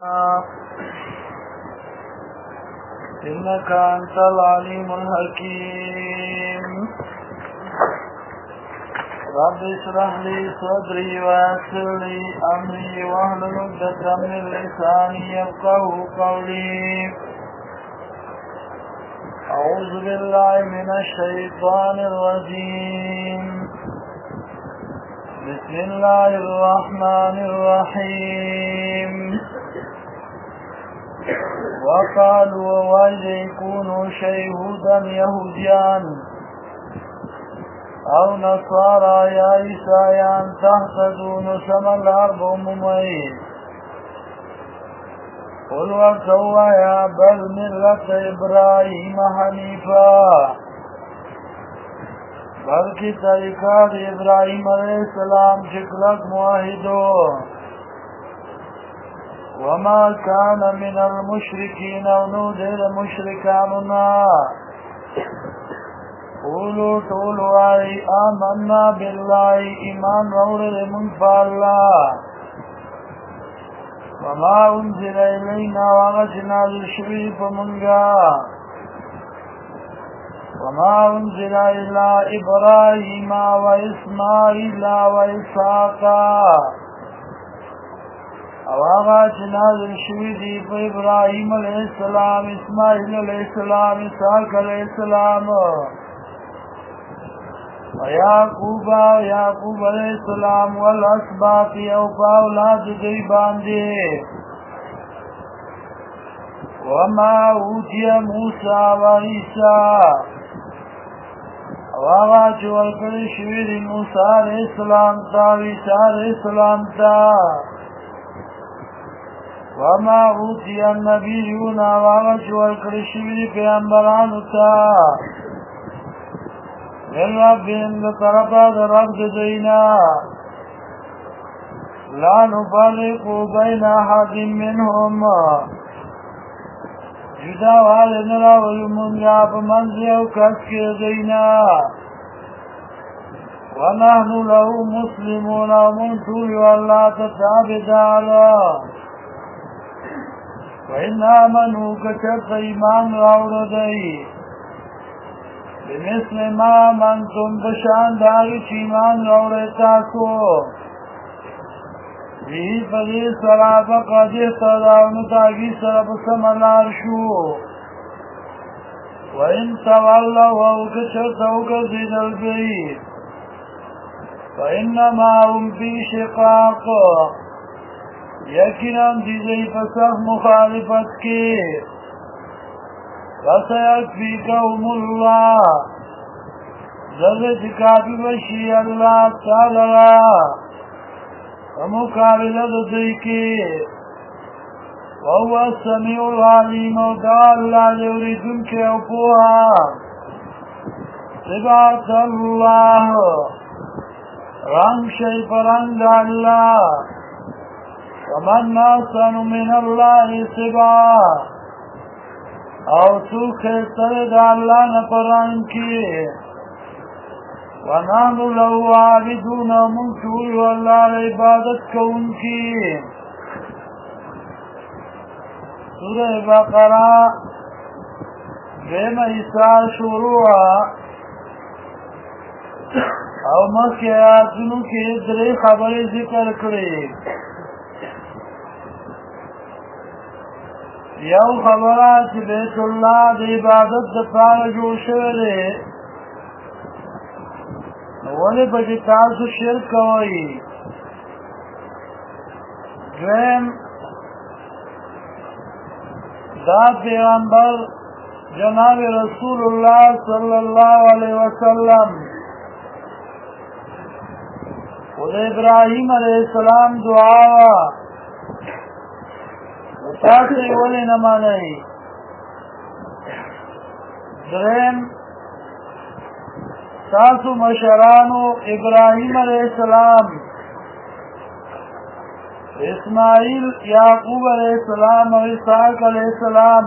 إنك أنت العليم الحكيم رب اشرح لي صدري ويسر لي أمري واحلل عقدة من لساني يفقهوا قولي أعوذ بالله من الشيطان الرجيم بسم الله الرحمن الرحيم وقالوا وإذا يكونوا شهودا يهوديان أو نصارى يا عيسى تهتدون سما الأرض مميز قل وسوى يا بل ملة إبراهيم حنيفا بلکہ طریقہ ابراہیم علیہ السلام شکلت معاہدو وما كان من المشركين ونودر مشركاننا قولوا طولوا آمنا بالله إيمان رورد من فالله وما أنزل إلينا وغتنا للشريف منغا وما أنزل إلا إبراهيم وإسماعيل وإسحاق او آغا چه نازل شوی دی پا ابراہیم علیہ السلام اسماعیل علیہ السلام اسحاق علیہ السلام و یعقوب علیہ السلام والاسباط او پا اولاد دی باندے وما اوتی موسیٰ و عیسیٰ او آغا چه ورکل شوی دی موسیٰ علیہ السلام تا و عیسیٰ علیہ السلام تا وما اوتی النبیون واغش والکرشوی پیامبرانو تا من ربهم لطرفا در رب دینا لا نفرق بین احد منهم جدا والدنا ویمونگا پمنزی او کسکی دینا ونحن له مسلمون ومن طول والله تتابدالا وإن آمنوا كشرط إيمان راوردي بمثل ما آمنتم بشان داغش إيمان راوردتاكو به فدي سراب قدر تداون تاغي سراب سمالار شو وإن تولوا كشرط وكزيد البيت فإنما هم في شقاق یقیناً دیزی پسخ مخالفت کی وَسَيَكْفِيكَهُمُ اللَّهُ زرد کافی بشی اللہ تعالی ومقابلت دی کی وَهُوَ السَّمِيعُ الْعَلِيمُ دا اللہ لیوریدن کے اپوہا صبات اللہ رنگ شی پرنگ اللہ ومن ناسن من الله سبا او سوک سرد اللہ نپران کی ونحن لو عابدون منشوی واللہ عبادت کون کی سورہ بقرہ بیم عیسیٰ شروع او مکی آیاتنو کی دری خبری ذکر کری یو خبره چې بیت الله د عبادت دپاره جوړ شوی دی نو ولې پکې تاسو شرک کوئ دویم دا پیغمبر جناب رسول الله صلی الله علیه وسلم خو د ابراهیم علیه السلام دعا تاسو ولی نه مانئ دریم تاسو مشرانو ابراهیم علیہ السلام اسماعیل یعقوب علیہ السلام او اسحاق علیہ السلام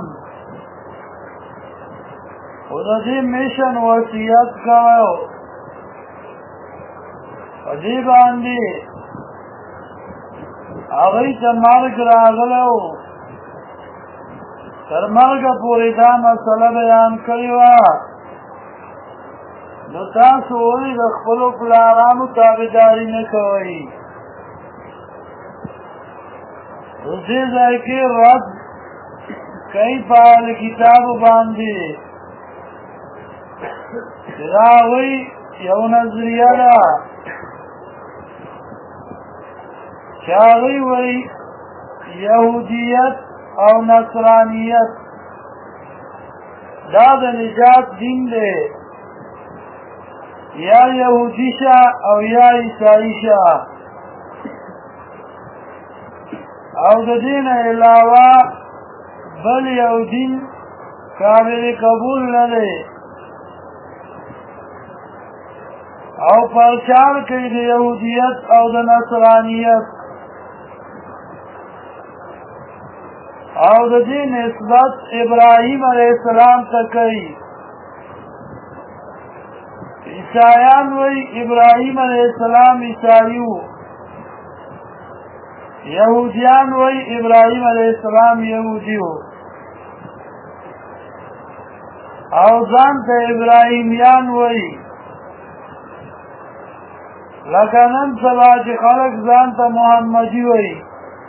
خود دې میشن وصیت کاو عجیب باندې هغه ته مرګ راغلو تر مرګه پورې دا مسله بیان کړې وه. نو تاسو ولې د خپلو پلارانو تابعداري نه کوئ؟ دې ځای کې رد کوي په اهل کتابو باندې چې دا وایي یو نظریه ده چې هغوی وایي یهودیت او نصرانیت دا د نجات دین دی، یا یهودی شه او یا عیسائی شه، او د دین علاوه بل یو دین قابل قبول نه دی، او پرچار کوي د یهودیت او د نصرانیت، او د دې نسبت ابراهیم علیه السلام ته کوي. عیسایان وایي ابراهیم علیه السلام عیسائی و، یهودیان وایي ابراهیم علیه السلام یهودی و، او ځان ته ابراهیمیان وایي. لکه نن سبا چې خلک ځان ته محمدي وایي،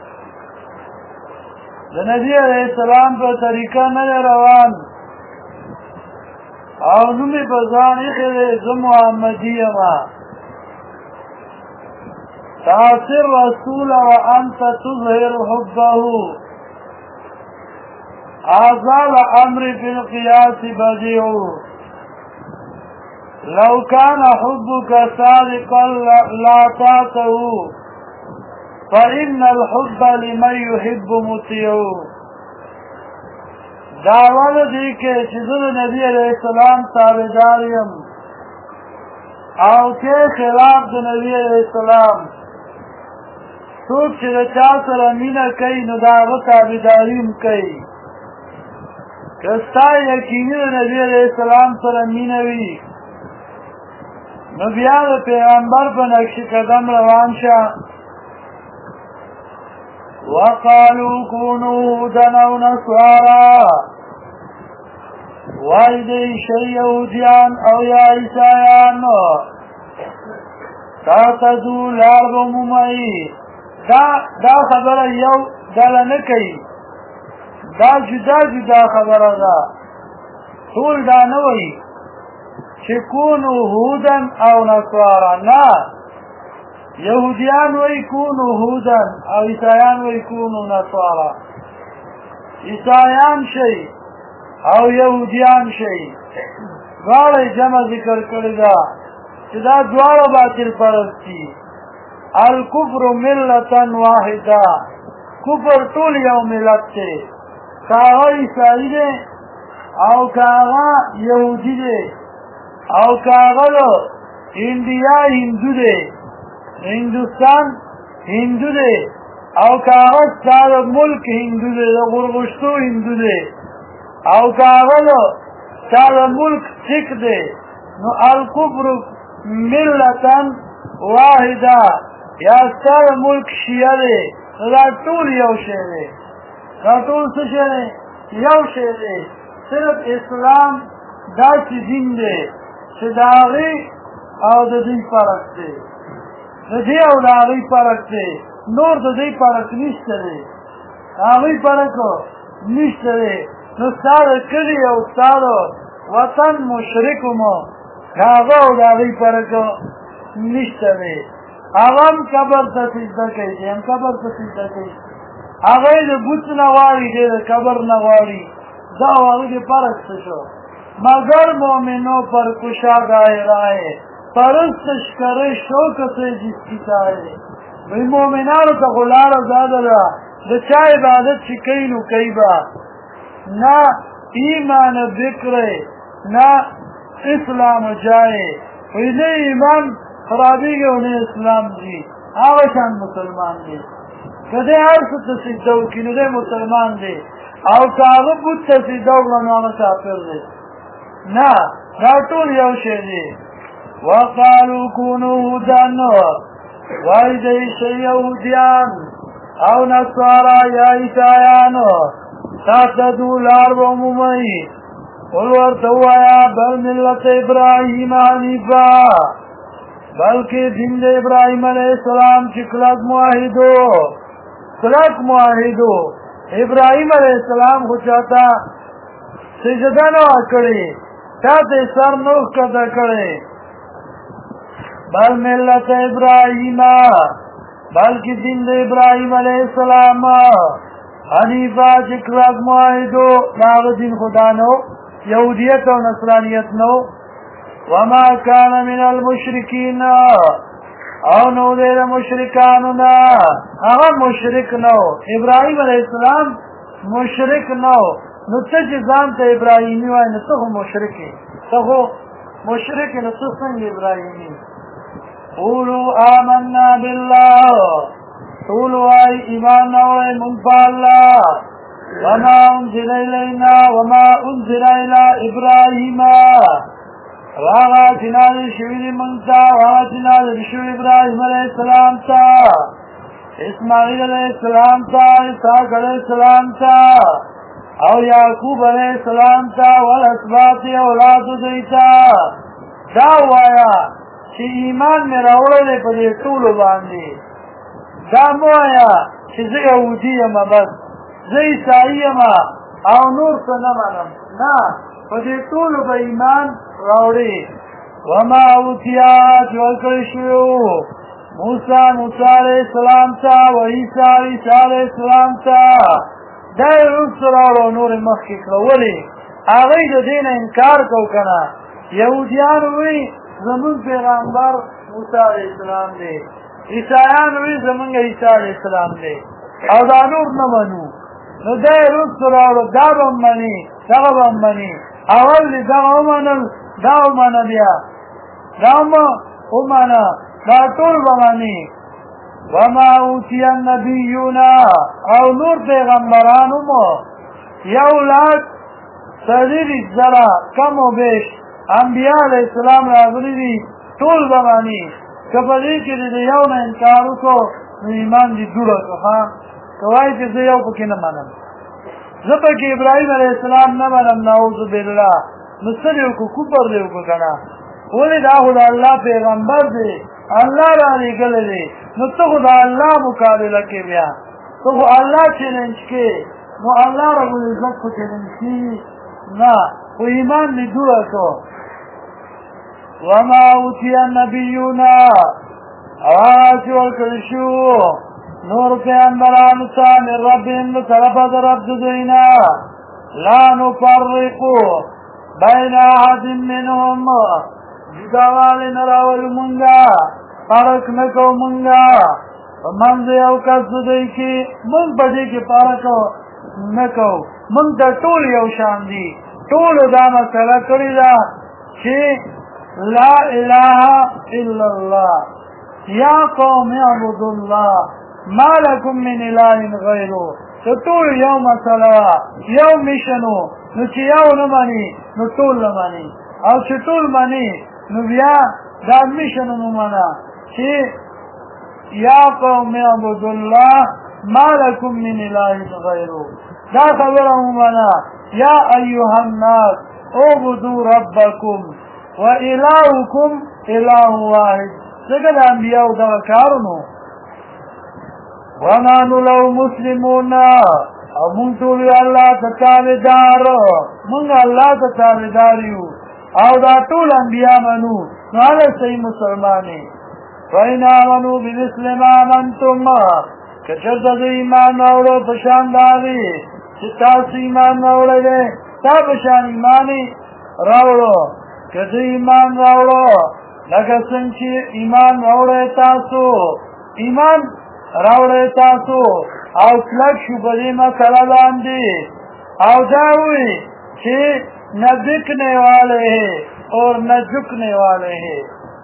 د نبی علیه السلام په طریقه نه روان، او نوم یې په ځان ایښی دی زه محمدي یم. تعصي الرسول وانت تظهر حبه، هذا الامر في القياس بديع، لو كان حبك صادقا لاطعته، فإن الحب لمن يحب مطيع. داول دی که چې زه د نبی علیه السلام تابعدار یم، او که خلاف د نبی علیه السلام، څوک چې د چا سره مینه کوي نو د هغه تابعداري هم کوي. که ستا یقیني د نبی علیه السلام سره مینه وي نو بیا د پیغمبر په نقش قدم روان شه. وقالوا كونوا هودا او نصارا، وای دی شی یهودیان او یا عیسایان، تاتدو لار بمومئی. دا خبره یو ډله نه کوي، دا جدا جدا خبره ده. ټول دا نه وایي چې کونو هودن او نصارا، نه، یهودیان وی کونو هودن او عیسایان وی کونو نصارا. عیسایان شي او یهودیان شي، دواړه جمع ذکر کړی ده چې دا دواړه باطل پرستی. الکفر ملتا واحده، کفر ټول یو ملت دی، که هغه عیسائی دی او که هغه یهودي دی، او که هغه انډیا هندو دی، هندوستان هندو دی، او که هغه ستا د ملک هندو دی، د غورغوشتو هندو دی، او که هغه ستا د ملک سیک دی، نو الکفر ملتا واحده، یا ستا د ملک شیعه دی، نو دا ټول یو شی دی. دا ټول څه شی دی؟ یو شی دی. صرف اسلام داسې دین دی چې د هغې او د دوی فرق دی، د دې او د هغې فرق دی، نور د دوی فرق نشته دی، د هغې فرق نشته دی. نو ستا د کلي او ستا د وطن مشرک مو د هغه او د هغې فرق نشته دی. هغه هم قبر ته سجده کوي، دی هم قبر ته سجده کوي، هغه یې د بوت نه غواړي، دی د قبر نه غواړي. دا او هغې کې فرق څه شو؟ مگر مومنوں پر کشادۂ رائے پرستش کرے شوق سے جس کی چاہے. وی مومنانو ته خو لاره زیاده ده، د چا عبادت چې کوي نو کوي به، نه ایمان ذکر نه اسلام جائے. وی نه ایمان خرابېږي او نه اسلام ځي، هغه شان مسلمان دی. که دی هر څه ته سجده وکړي نو دی مسلمان دی، او که هغه بت ته سجده وکړه نو هغه کافر دی. نه، دا ټول یو شی دی. وقالو کونو هودن، وای دی شی یهودیان او نصارا یا عیسایان، تهتدوا لار ومومئ قل ورتوایا بل ملت ابراہیم حنیفا بلکہ دین د ابراہیم علیہ السلام چې کلک معاهدو ابراہیم علیہ السلام خو چاہتا سجدہ نو کړي چاہتے سر نو کده کړي بل ملت ابراہیم بلکہ دین د ابراہیم علیہ السلام حنیفا چې کلک معاهدو داغ دین خدا نو یهودیت و نصرانیت نو وما كان من المشرکین او نو دیر مشرکانونا اغا مشرک نو ابراہیم علیہ السلام مشرک نو نو تج زانتا ابراہیمی وائی نتخو مشرکی تخو مشرکی نتخنگ ابراہیمی قولوا آمنا باللہ قولوا آئی ایمان نوڑے منفع اللہ وما انزل الینا وما انزل الى ابراہیم واغا چنال شوید منتا واغا چنال شوید ابراہیم علیہ السلام تا اسماعیل علیہ السلام تا اسحاق علیہ السلام تا او یعقوب علیہ السلام تا والاسباط اولاد دیتا دا وایا چی ایمان میں راوڑے پا دے طولو باندی دا موایا چی زی یهودی اما بس زی عیسائی اما او نور سنمانم نا پا دے طولو با ایمان راوڑی وما اوتیات والکرشیو موسیٰ علیہ السلام تا و عیسیٰ علیہ السلام تا دای روز راوڑو نور مخی کرولی آغی دا دین انکار کو کنا یهودیان ہوئی زمون پیغمبر موسیٰ علیہ السلام دے عیسائیان ہوئی زمون عیسیٰ علیہ السلام دے او دا نور نمانو نو دای روز راوڑو دا بمانی دا بمانی اول دی دا امانل دا امانا بیا دا امانا دا طول بمانی وما اوتی النبیون او نور پیغمبرانو مو یو لاک صدیری زرا کم و بیش انبیاء علیہ السلام راغلی دی طول بمانی کپدی که دی یو نا انکارو کو نو ایمان دی دوڑا کو کوائی که دی یو پکی نمانم زپا که ابراہیم علیہ السلام نمانم نعوذ باللہ نصریو کو کپر دیو کو کنا ولی دا خدا اللہ پیغمبر دی اللہ را لگل دی نو تو خدا اللہ مقابلہ کے بیا تو خدا اللہ چیلنج کے نو اللہ رب العزت کو چیلنج کی نا و ایمان دی دعا کو وما اوتی النبیون آج والکرشو نور پیغمبران تا من ربهم طرف در رب دینا لا نفرقو بین احد منهم جدوال نراول منگا فرق نکو منگا منز یو کس دی کی من بدی کی فرق نکو من دا طول یو شان دی طول دا مسئلہ کری دا چی لا الہ الا اللہ یا قوم اعبد اللہ ما لکم من الہ غیرو تو طول یو مسئلہ یو مشنو نو چی یو نمانی نو طول نمانی او چی طول مانی نو بیا دا مشنو نمانا چی یا قوم اعبد اللہ ما لکم من الہ غیرو دا خبر نمانا یا ایوہ الناس اعبدوا ربکم و الہکم الہ واحد لکہ دا انبیاء دا کارنو ونحن لو مسلمون او من طولی اللہ تتابدار من اللہ تتابداریو او دا طول انبیاء منو نالا صحیح مسلمانی فَإِنْ آمَنُوا بِمِثْلِ مَا آمَنْتُمْ کچرد دا ایمان نوڑو پشان داری چتاس ایمان نوڑے دے تا پشان ایمانی روڑو کچھ ایمان روڑو لکه سنچی ایمان روڑے تاسو ایمان روڑے تاسو او کلک شو بدی مسئلہ باندی او جاوی چی نہ دکھنے والے ہیں اور نہ جھکنے والے ہیں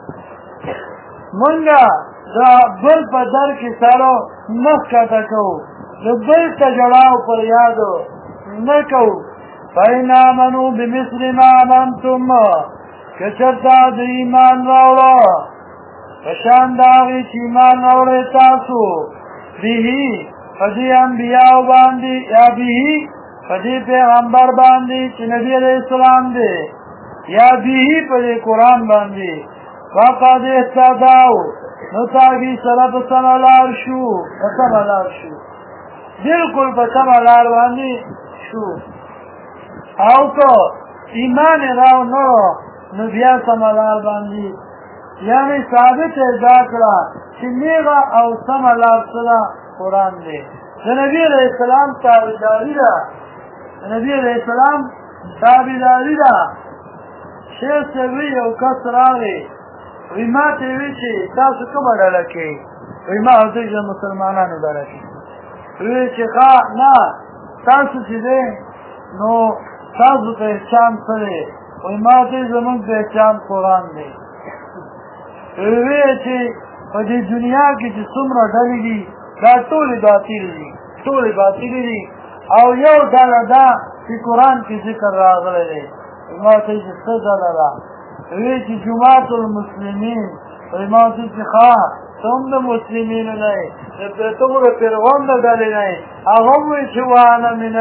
منگا دا بل پا در کی سارو نخ کتا کو دا بل تا جڑاو پر یادو نکو فَإِنْ آمَنُوا بِمِثْلِ مَا آمَنْتُمْ کچرتا دا ایمان راوڑا فشان داغی چی ایمان راوڑے تاسو بیہی فدی انبیاء باندی یا بیہی پدی پیغمبر باندی چی نبی علیہ السلام دے یا بیہی پدی قرآن باندی وقد احتداو نتاگی سرپ سمالار شو بالکل پا سمالار باندی شو او تو ایمان راو نرو نبیا سمالار باندی یعنی ثابت ذاکرہ چی نیغا او سمالار صدا قرآن دے نبی علیہ السلام تابداری دا نبی علیہ السلام تابداری دا شیخ سوی او کس راغی وی ما تیوی چی تاسو کم ڈالکی وی ما حضر جا مسلمانانو ڈالکی وی چی خواه نا تاسو چی دے نو تاسو پہچان سرے وی ما تیوی زمان پہچان قرآن دے وی چی پا دی دنیا کی چی سمرا ڈالی دی دا طولی باطیلی دی او یو دالا دا چی قرآن کی ذکر راغلے دے ما تیوی چی دالا وی چی جماعت المسلمین وی ما تیوی خواه تم دا مسلمین نئی تم دا پیروان دا ڈالی نئی اغم وی چی وانا من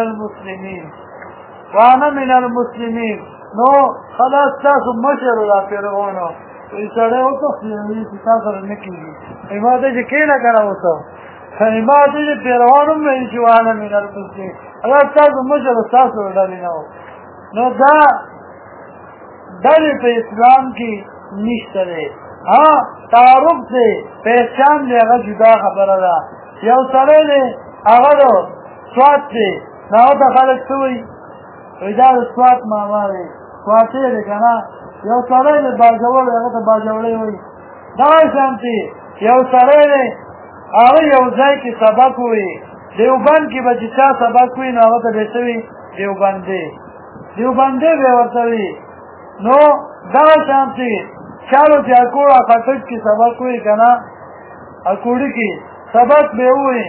المسلمین نو خلاص تاسو مشر دا پیروانو وی سڑے ہو تو وی چی تاثر نکی وی ما تیوی کینا کنا ہو تو وی ما تیوی پیروانو وی چی وانا من المسلمین اگر تاسو مشر تاسو ڈالی نو نو دا دل پہ اسلام کی نشتہ دے ہاں تعارف سے پہچان دے اگر جدا خبر دا یو سرے دے اگر سوات سے ناو تا خالق سوئی ویدار سوات ماما دے سواتے دے کنا یو سرے دے باجوڑ اگر تا باجوڑے ہوئی دائی شانتی یو سرے دے اگر یو زائی کی سبق ہوئی دیوبند کی بچچا سبق ہوئی ناو تا بیسوئی دیوبندے بے ورطوئی نو دا شانتی چالو چی اکوڑا خطک کی سبق ہوئی کنا اکوڑی کی سبق بے ہوئی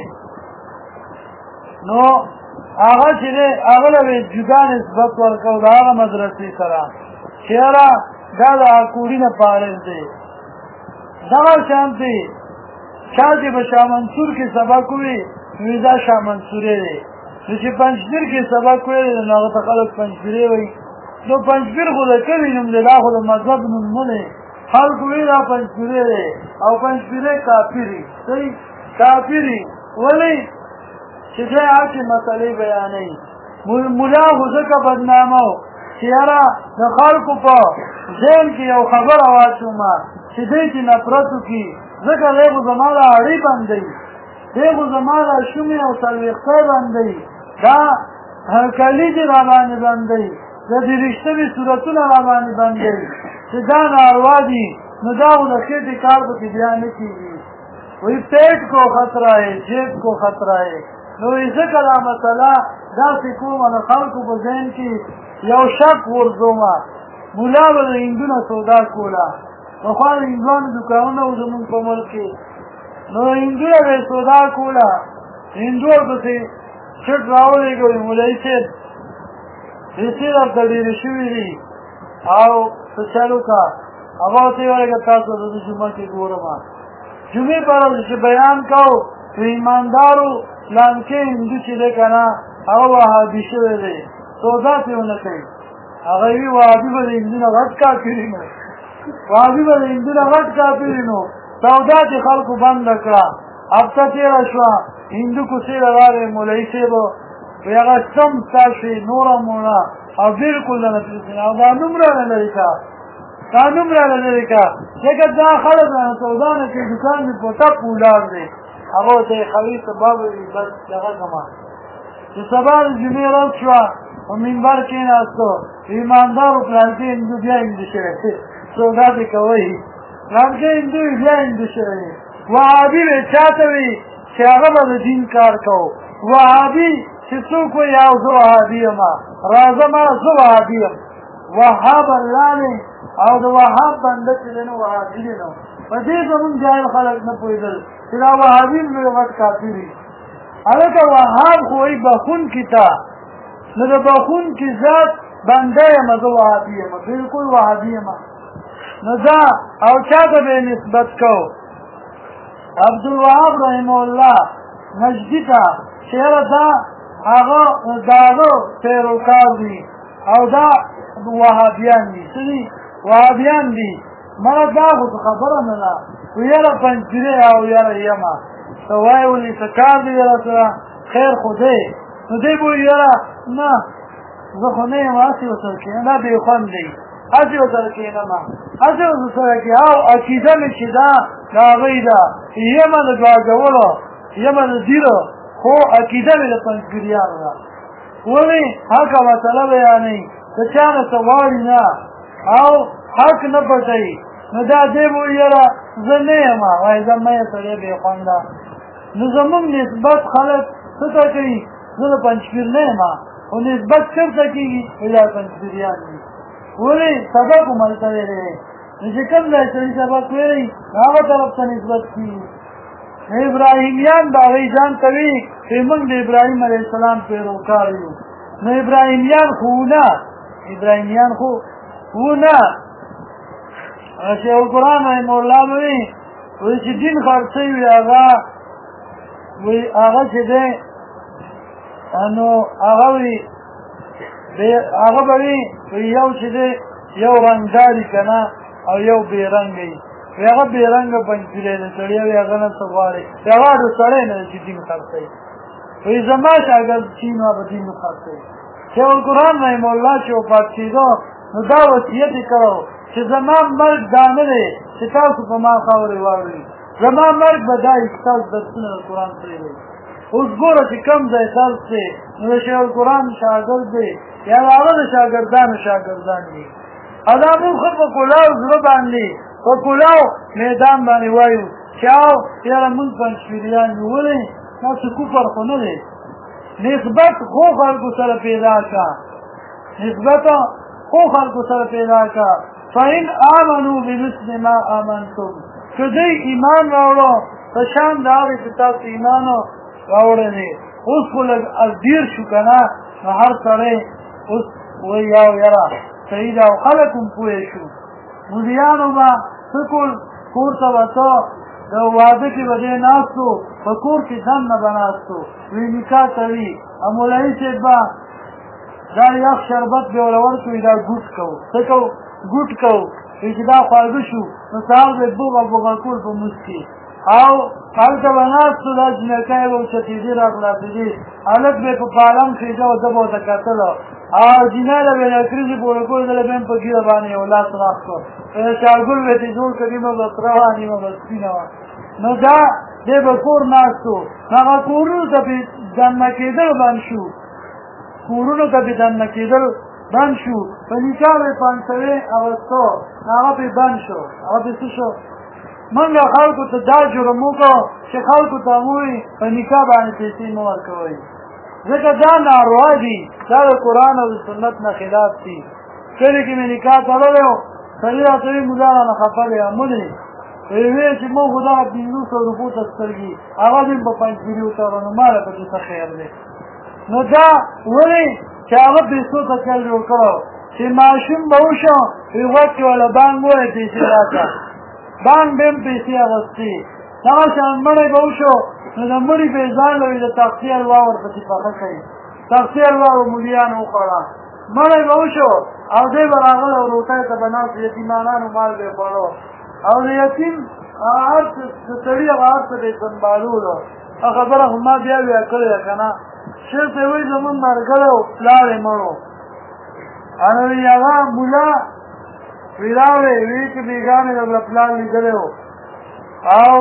نو آغا چی دے آغا لوی جدا نسبت ورکو دا آغا مدرسی سرا چیرا دا دا اکوڑی نا پارز دے دا شانتی چاہتی با شاہ منصور کی سبق ہوئی ویزا شاہ منصوری دے نوچی پنچپیر کی سبق ہوئی دے ناغا تخلق پنچپیری ہوئی دو پنچپیر خود کبھی نم دے دا خود مذہب نم ملے خلق ہوئی دا پنچپیری دے او پنچپیری کافری صحیح کافری ولی چیزے آچی مسئلے بیانی ملا خودکا بدنامو چیارا دا خلق پا ذہن کی او خبر آواشو ما چیزے چی نفرتو کی ذکر دیکھو زمالا آڑی بندی دیکھو زمالا شمی او سلویقتے بندی دا کلی دی رابانی بندی دا دی رشتوی صورتون رابانی بندی چی دا ناروادی نو داو دا خیتی کار با کی بیانی کی گی وی پیٹ کو خطرہ ہے جیب کو خطرہ ہے نو ای ذکر مسئلہ دا سکو من خلقو بزین کی یو شک ورزو ما مولا با دا هندون سودا کولا نخواه هندوان دکاون او زمون پا ملکی نو هندون با سودا کولا هندون بسی شک راولی گوی مولی سید رسید اب دلیل شوی دی او سچلو کا اباو تیوائی که تاسو دا جمعه کی گورما جمعه پر چه بیان کاؤ تو ایماندارو لانکه هندو چی ده کنا او وحابی شوی ده سودا تیو نکی اغیوی وحابی با ده هندو نا غد کافری نو وحابی با ده هندو نا غد کافری نو سودا تی خلقو بند اکرا اب تا تیرا شوا هندو کسی لگاره مولی سیبو وی اغا سم ساشی نورا مولا او بلکل دا نتیسین او دا نمرا نلرکا لیکن دا خلق دا سودانا که دکان می پوتا پولار ده اگو تا خویس بابوی بس جگه کما چه سبار جمعه رب شوا و منبر کین استو ایماندار و پلانکه اندو بیا اندو شده سودا ده کوئی پلانکه اندو بیا اندو شده وحابی به چاہتوی چه اگه با دین کار کو وحابی چه سو کوئی آو زو وحابی ما رازه ما زو وحابی وحاب اللہ نے او دا وحاب بنده چه دنو وحابی دنو و دیز من جائل خلق نپویدل چرا وحابیم لوی غد کافری حالکا وحاب خوئی بخون کی تا ندا بخون کی ذات بنده ما دا وحابی ما بلکل وحابی ما ندا او چاہتا بے نسبت کو عبدالوحاب رحمه اللہ نجدی تا شہر دا هغه داغه پیروکار دي او دا وهابیان دي څه دي وهابیان دي مړه دا خبره نه ده ویره پنځیره او یاره یما ته وایي ولې څه کار دی یاره سره خیر خو دی نو دی به یاره نه زه خو نه یم هسې ورسره کښېنم دا بېخوند دی هسې ورسره کښېنم هسې ورسره کې او عقیده مې چې دا د هغوی ده یمه د دعاګولو یمه د دیرو خو عقیده مې د پنځګریانو ده ولې حقه مسله بیانوي د چا نه څه غواړي نه او حق نه پټوي نو دا دی به یاره زه نه یم وایي زه مه یې سړی بېخونده نو زمونږ نسبت خلک څه ته کوي زه د پنجپیر نه یم خو نسبت چېرته کېږي دا پنجپیریان دي ولې سبق هملته ویلی دی نو چې کوم ځای سړي سبق ویلی هغه طرف ته نسبت کېږي ابراهیمیان د هغوی ځان ته وي چې موږ د ابراهیم علیه السلام پیروکار یو نو ابراهیمیان خو نه ابراهیمیان خو نه شیخ القرآن رحمه الله وایي چې دین خرڅوي وي هغه چې دی نو هغه وي هغه به وي یو چې دی یو رنګداري که نه او یو بې رنګه وي هغه بې رنګه پنجپیری دی سړی وي هغه نه څه غواړي هغه د سړی نه دی چې دین خرڅوي وایي زما شاګرد چې نو به دین خرڅوي شیخ القرآن رحمه الله چې وفات کېدو نو دا وصیت یې کړی چې زما مرګ دا نه دی چې تاسو په ما خاورې واړوي زما مرګ به دا وي چې تاسو درسونه د قرآن پرېږدئ اوس ګوره چې کوم ځای درس دی نو د شیخ القرآن شاګرد دی یا د هغه د شاګردانو شاګردان دي او دا موږ خو په کلاو زړه باندې په کلاو میدان باندې وایو چې او یاره موږ پنجپیریان یو ولې تاسو کفر خو نه دی نسبت خو خلکو سره پیدا کا نسبت خو خلکو سره پیدا کا فإن آمنوا بمثل ما آمنتم که دی ایمان راوړو په شان د هغې چې تاسو ایمان راوړی دی اوس خو لږ ډېر شو که نه نو هر سړی اوس وایي یو یاره صحیح ده او خلک هم پوه شو مودیانو به څه کول کور ته به څه د واده کې به دی ناستو په کور کې دننه به ناستو وی نکاح کوي او مولوي صاحب به دا یخ شربت به ورته ورکوي دا ګوټ کوو څه کوو ګوټ کوو چې دا خواږه شو نو سهار به بوغه بوغه کول په مونځ کې او هلته به ناستو دا جنکۍ به اوچتېدې را خلاصېدې هلک به یې په پالم خېږه او ده به ورته کتله او جینۍ له به یې نکریزې پورې کړې ده له به یې په ږیره باندې یو لاس راخ کړ شاګل به یې جوړ کړ نیمه به سره وه نیمه به سپینه وه نو دا دی به کور ناستو هغه کورونو ته پې دننه کېدل بند شو کورونو ته پې دننه کېدل بند شو په نکاح به یې پانسوې اغوستو هغه پې بند شو هغه پې څه شو موږ خلکو ته دا جرم وکړو چې خلکو ته ووایي په نکاح باندې پیسې مه ورکوئ ځکه دا ناروا دي دا د قرآن او د سنت نه خلاف دي کلي کې مې نکاح تړلی و سړي راته وایي مولا رانه خفه دی مونې ویې چې مو خو دغه 500 روپو ته سترګي هغه دې په پنجپیري وتړه نو ماله پکې څه خیر دی نو دا ولې چې هغه پیسو ته چل جوړ کړو چې ماشوم به وشو وي غوږ کې وله بانګ ووایي پیسې راکړه بانګ به هم پیسې اخېستې دغه شان مړی به وشو نو د مړي به یې ځان له د تختې حلوا ورپسې پخه کوي تختې حلوا به ملیانو وخوړه مړی به وشو او دی به راغلی او روټۍ ته به ناست یتیمانانو مال به یې خوړو او د یتیم هر څه د سړي هغه هر څه به یې سنبالولو هغه خبره خو ما بیا بیا کړې ده که نه شیخ ته یې وایي زمونږ ملګری و پلار یې مړ و نو وایي هغه ملا وی راوړې وی چې بیګانې د پلار لیدلی و او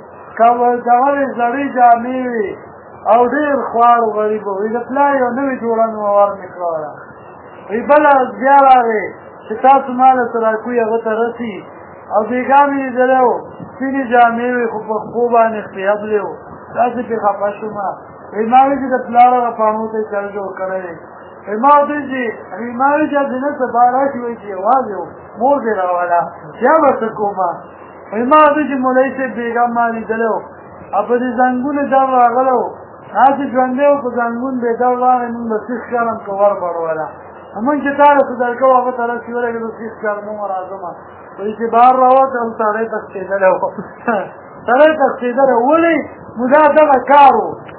دغه د سړي جامې وي او ډېر خوار و غریب و وی د پلار یو نوې جوړه مې ور مې کړله وی بله بیا راغې چې تاسو ما له سراکوي هغه ته رسي او بیګا مې لیدلی و سپینې جامې وي خو په پښو باندې خیبلې و داسې پې خفه شومه وی ما وی چې د پلار هغه پاڼو ته یې چل جوړ کړی دی وی ما ورته وایي چې ما وی چې هلته نه سبا راشي وایي چې یوازې و مور دې راوله بیا به څه کومه وی ما ورته چې مولوي صاحب بیګا ما لیدلی و او په دې زنګونه در راغلی و هسې ژوندی و په زنګون به در راغی مونږ به سیخ کړم که ور بړوله مونږ چې تا له څه درکوو هغه ته رسي ورغېدو سیخ کړم مونږ راځمه وایي چې بهر راوته او سړی تښتېدلی و سړی تښتېدلی ولې نو دا دغه کار و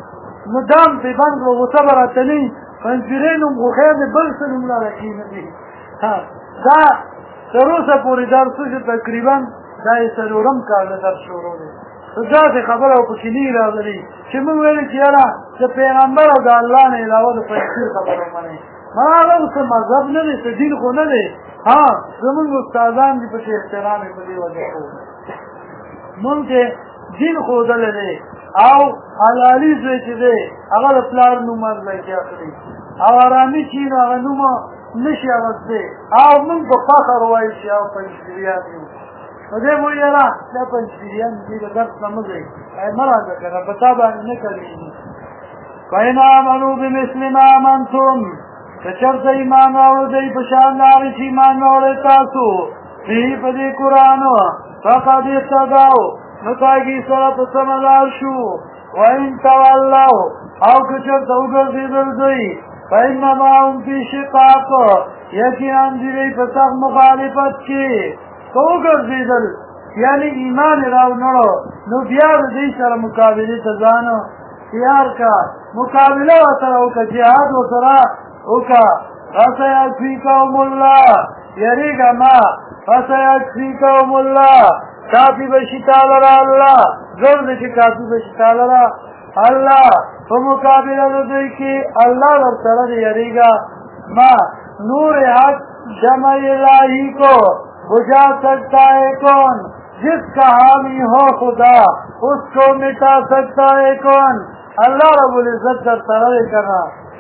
نو دام پې بند کړو غوسه به راته نه وي پنجرې نوم خو خیر دی بل څه نوم را کښېنوي دا تر اوسه پورې درس شو تقریبا دا یې څلورم کال د درس شروع دی داسې خبره پکې نه راغلې چې موږ ویلې چې یاره د پیغمبر او د الله نه علاوه د پیسې خبره ومنئ هغه څه مذهب نه دی څه دین خو نه دی زمونږ استادان دي پکې احترام یې په دې وجه کوو مونږ ته دین ښودلی دی او حلالي زوی چې دی هغه د پلار نوم ځای اخلي او ارامي چې نو هغه نوم نشي اخیستی او مونږ په فخر وایو چې او پنجشیریان یو نو دی وایي یاره دا پنجشیریان دي د درس نه مه ځئ مه راځه که نه په تا باندې نه کلېږي فإن آمنوا بمثل ما آمنتم که چېرته ایمان راوړو دی په شان د هغې چې ایمان راوړی تاسو فيه په دې قرآن فقد اهتدوا نو تاګي سره په سمه لار شو وإن تولوا او که چېرته وګرځېدل دوی فإنما هم فی شقاق یقینا دوی په سخت مخالفت کې که وګرځېدل یعنې ایمان یې راونړو نو بیا د دوی سره مقابلې ته ځان تیار کا مقابله ورسره وکړه جهاد ورسره وکړه فسیکفیکهم الله یریږه ما فسیکفیکهم الله کافی بشي تعالی را الله زر دې چې کافی بشي تعالی را الله په مقابله د دوی کې الله ورسره دی یریږه ما نور حق جمع الہی کو بجھا سکتا ہے کون جس کا حامی ہو خدا اس کو مٹا سکتا ہے کون اللہ رب العزت در سره کرنا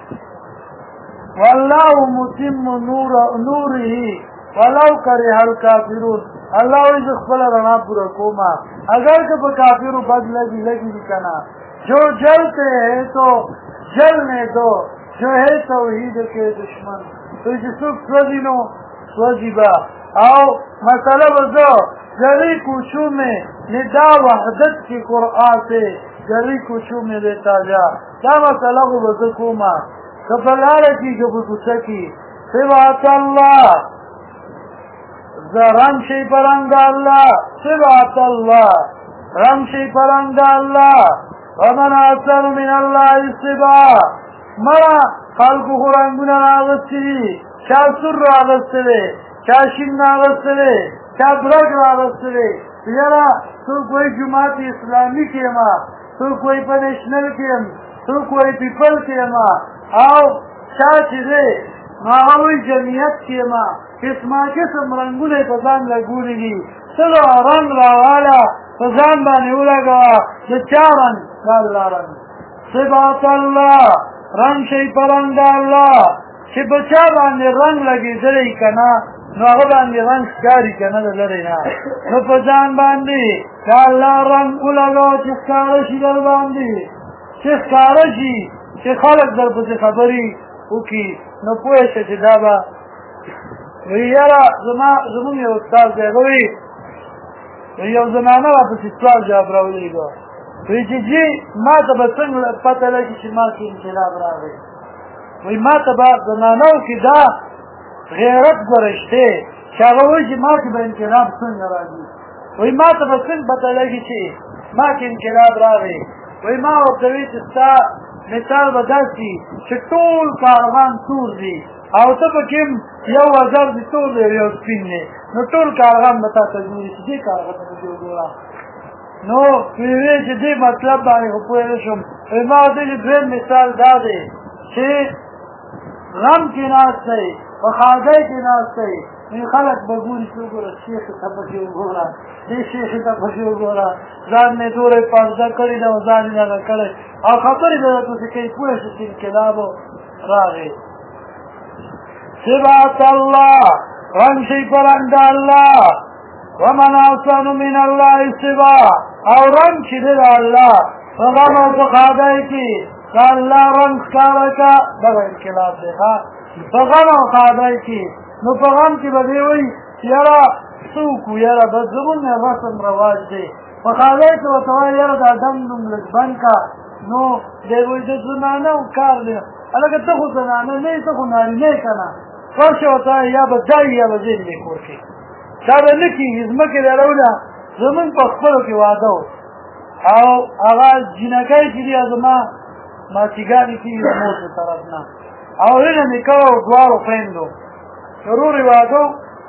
والله متم نوره ولو کرہ الکافرون اللہ وی خپل رڼا پورا کوما اگر که په کافرو بد لگی کنا جو جلتے ہیں تو جلنے دو جو ہے توحید کے دشمن تو جسو سوزی نو سوزی با او مسئلہ بزو جری کوچو میں ندا وحدت کی قرآن سے جری کوچو میں لیتا جا دا مسئلہ کو بزو کوما کپلارہ کی کپسوچا کی سوات اللہ رمشی پرنگ اللہ سوات اللہ رمشی پرنگ اللہ ومن احسن من اللہ سبا مرا خلق خرنگونا راغستی چا سر راغستی چا شن راغستی چا برگ راغستی یرا تو کوئی جماعت اسلامی کیما تو کوئی پا نیشنل کیم تو کوئی پیپل کیما او چا چیزے ماہوی جمعیت کیما قسمہ قسم رنگونے پزان لگولی دی سلو رنگ راوالا پزان بانی اولا گوا چا رنگ اللہ رنگ صبات اللہ رنگ شی پرنگ اللہ چی بچا باندې رنگ لگی دلی کنا نو هغه باندې رنگ ښکاري کنه د لرې نه نو په ځان باندې دا الله رنگ ولګو چې ښکاره شي در باندې چې ښکاره شي چې خلک در پسې خبرې وکړي نو پوه شه چې دا به وایي یاره زمونږ یو استاد دی هغه وایي یو زمانه راپسې سوال جواب راولېږه وایي چې جی ما ته به څنګه پته لګي چې ما کې انقلاب راغی وایي ما ته به زمانو کې دا غیرت ګرشته چې هغه وایي چې ما کې به انقلاب څنګه راځي وایي ما ته به څنګه پته لګي چې ما کې انقلاب راغی وایي ما ورته وایي چې ستا مثال به داسې چې ټول کاروان تور دي او ته پکې یو وزر دي تور دی یو سپین دی نو ټول کاروان به تا ته ګوري چې دې کاروان ته پکې وګوره نو ویوی چې دې مطلب باندې خو پوه نه شم ما ورته چې دویم مثال دا دی چې غم کې ناست دی په ښادۍ کې ناست دی نو خلک به ګوري چې وګوره شیخ ته پکې وګوره دې شیخ ته پکې وګوره ځان مې دورې پرده کړې ده او ځان یې هغه کړی او خبرې به درپسې کوي پوه شو چې انقلاب راغی صبات الله رنگ شي پرنګ د الله ومن احسن من الله صبا او رنگ چې دی د الله په غم او په ښادۍ کې که الله رنگ ښکاره کا دغه انقلاب دی ښه په غم او ښادۍ کې نو په غم کې به دی وایي یاره څوک وو یاره بس زمونږ رسم رواج دی په ښادۍ کې ورته وایي یاره دا دم نوم لږ بند کا نو دی وایي د زنانه کار دی هلکه ته خو زنانه نه یې ته خو نارینه یې که نه ورشه ورته یا به ځای یا به ځای دې کور کې دا به نه کېږي ځمکې لرونه زمونږ په خپلو کې واده و او هغه جینکۍ چې دي زما ماتیګانې کېږي د مور په طرف نه او هیله مې کوه دواړو خویندو ضرور یې واده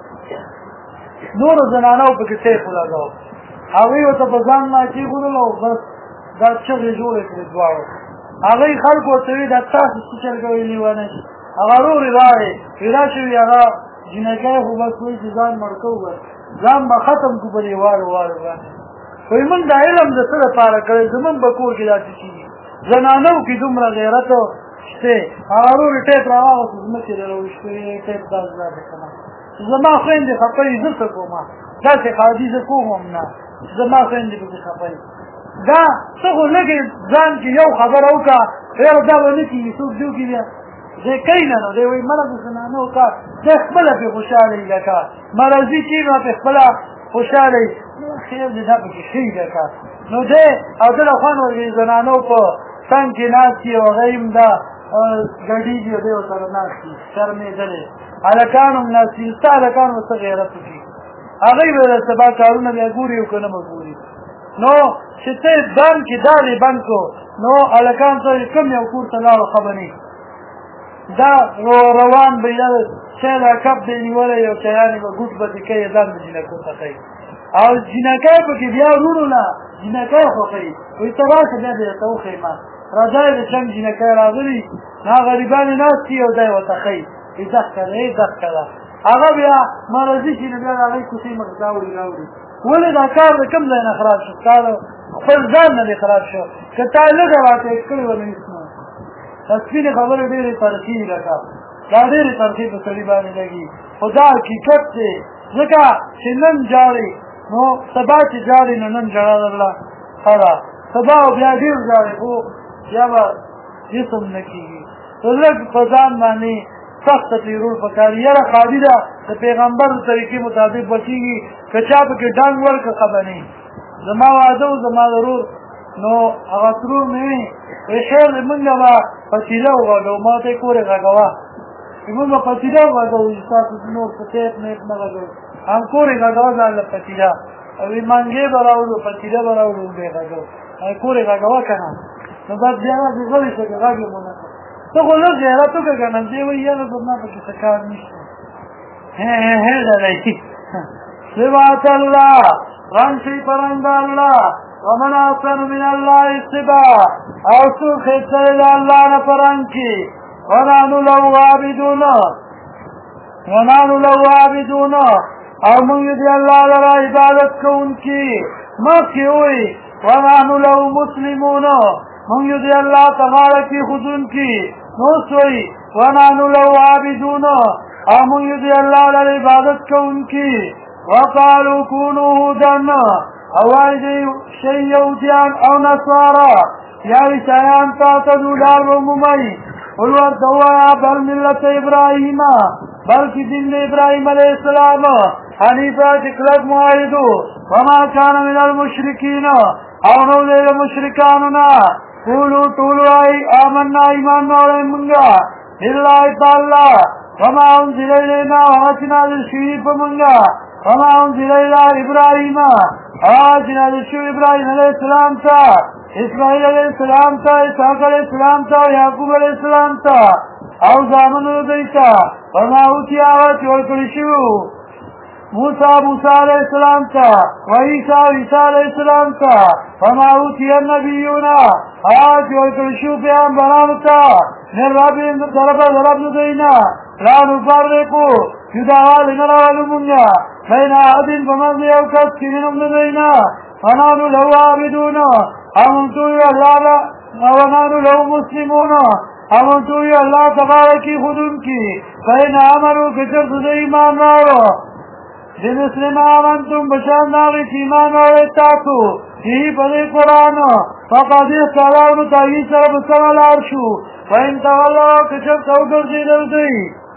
نورو زنانو پکې سیف ولګاو هغوی ورته په ځان ماتېږولو او بس دا چغې جوړې کړې دواړو هغوی خلکو ورته وي دا تاسو څه چل کوئ لیونی هغه ورور یې راغی وي راشي وي هغه جینکۍ خو بس وایي چې ځان مړ کوو بس ځان به ختم کړو په دې وارو وارو باندې وایي موږ دا علم د څه لپاره کړی زموږ په کور کې داسې کېږي زنانو کې دومره غیرت شته هغه ورور یې ټیپ راواغوست ځمکې ته راویشتو یې ټیپ داسې داسې کړه زما خویندې خفه یي زه څه کومه داسې خادي زه کوم هم نه زما خویندې پکې خفه یي دا څه خو لږې ځان کې یو خبره وکړه یاره دا به نه کېږي څوک دې وکړي بیا دی کوي نه نو دی وایي مړه د زنانو کار دی خپله پرې خوشحاله وي لکه مرضي کېږي نو پرې خپله خوشحاله وي خیر دی دا پکې ښه وي لکه نو دی او ده له خوند ورکوي زنانو په څنګ کې ناست وي او هغه هم دا ګډېږي او دی ورسره ناست وي شرمېدلی هلکان هم ناست وي ستا هلکان به څه غیرت وکړي هغوی به د سبا کارونه بیا ګوري او که نه به ګوري نو چې ته ځان کې دالې بند کړو نو هلکان ته کوم یو کور ته لاړو ښه به نه دا روان به یا چای لا کپ دی نیولی یو چایانې به ګوټ به دې کوي ځان به جینکو ته کوي او جینکۍ پکې بیا وروڼو نه جینکۍ خوښوي وایي ته راشه بیا دې درته وښیم راځه د چنګ جینکۍ راغلي هغه غریبانې ناست دي او دی ورته ښایي دښته ده دښته ده هغه بیا مرضي شي نو بیا د هغوی کوڅې مخې راوړي ولې دا کار د کوم ځای نه خراب شو ستا د خپل ځان نه دې خراب شو که تا لږه راته هېڅ کړې وه نو هېڅ نه دا سپینې خبرې ډېرې ترخې دي لکه دا ډېرې ترخې په سړي باندې لګي خو دا حقیقت دی ځکه چې نن جاړې نو سبا چې جاړې نو نن ژړا درله ښه ده سبا او بیا ډېر جاړې خو بیا به جسم نه کېږي نو لږ په ځان باندې سخت تیرول پکار یاره خادي ده د پیغمبر د طریقې مطابق به کېږي که چا پکې ډنګ ورکړه ښه به نه زما واده و زما ضرور نو هغه ترور مې وي وایي خیر دی مونږ به پتیله وغږوو ما ته یې کورې غږوه مونږ به پتیله وغږوو چې تاسو نور په ټیپ میپ نه غږوو هم کورې غږوه ځان له پتیله وایي منګې به راوړو پتیله به راوړو به یې غږوو کورې غږوه که نه نو بس بیا داسې غلی شو که غږ یې مو نه کړ ته خو لږ غیرت وکړه که نه دی وایي یاره زما پکې څه کار نشته ډلی صفات الله رنگ شي په رنګ د الله ومن احسن من الله صفا او څوک ښه د الله نه په رنګ کې ونحن له عابدون او موږ دې الله لره عبادت کوونکي مخکې وایي ونحن له مسلمون موږ دې الله ته غاړه کېښودونکي نو اوس وایي ونحن له عابدون او موږ دې الله لره عبادت کوونکي وقالوا كونوا هودا او وایي دې شئ یهودیان او نصارا یا عیسایان تهتدوا لار به ومومئ قل ورته ووایه بل ملت ابراهیم بلکې دین د ابراهیم علیه السلام حنیفه چې کلک معاهد و وما کان من المشرکین او نو دی د مشرکانو نه قولو ټول وایي آمنا ایمان راوړی مونږه بالله په الله وما انزل الینا هغه چې نازل شوي په مونږه وما انزل الی ابراهیم هغه چې نازل شوي ابراهیم علیه السلام ته اسماعیل علیه السلام ته اسحاق علیه السلام ته یعقوب علیه السلام ته او زامنو دوی ته وما اوتي هغه چې ورکړي شوي موسی علیه السلام ته و عیسی علیه السلام ته وما اوتي النبیون هغه چې ورکړي شوي پیغمبرانو ته من ربهم د طرفه د رب د دوی نه لا نفرقو جداوالی نه راولو مونږه بین احد په منځ د یو کس کې منهم د دوی نه ونحن له عابدون ونحن له مسلمون امنتوی اللہ تبارک کی خودن کی فین عمرو کچر سد ایمان راو بمثل ما آمنتم بشان ناغی ایمان راو تاسو یہی پدی قرآن فقد اختلال متعیی سر بسمال عرشو فین تولو کچر سوگر زیدو دی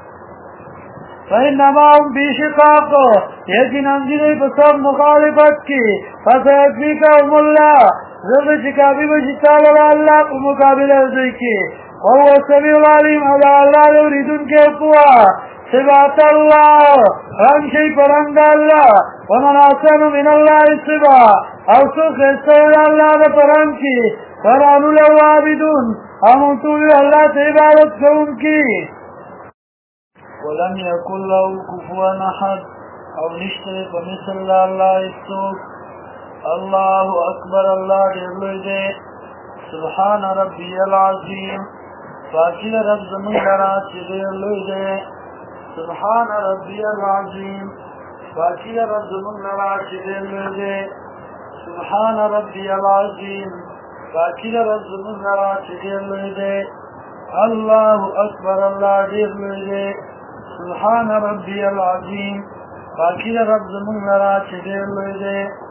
فإنما هم بشقاق یقین انجلی بسر مخالفت کی فسیکفیکهم اللہ ذر چکابی بشتال اللہ کو مقابل ازوی کی وهو السميع العليم على الله يريدون كيفوا صفات الله رنگ شيء فرنگ الله ومن احسن من الله صفا او سوخ استوى الله فرنگ کی ونحن له عابدون هم ټول الله ته عبادت کوونکي ولم يكن له كفوا احد او نشته په مثل الله هیڅوک الله اکبر الله ډېر لوی دی سبحان ربي العظیم پاکی رب زمون لرا چې ډېر لوی دی سبحان ربي العظیم پاکی رب زمون لرا چې ډېر لوی دی سبحان ربي العظیم پاکی رب زمون لرا چې ډېر لوی دی الله اکبر الله ډېر لوی دی سبحان ربي العظیم پاکی رب زمون لرا چې ډېر لوی دی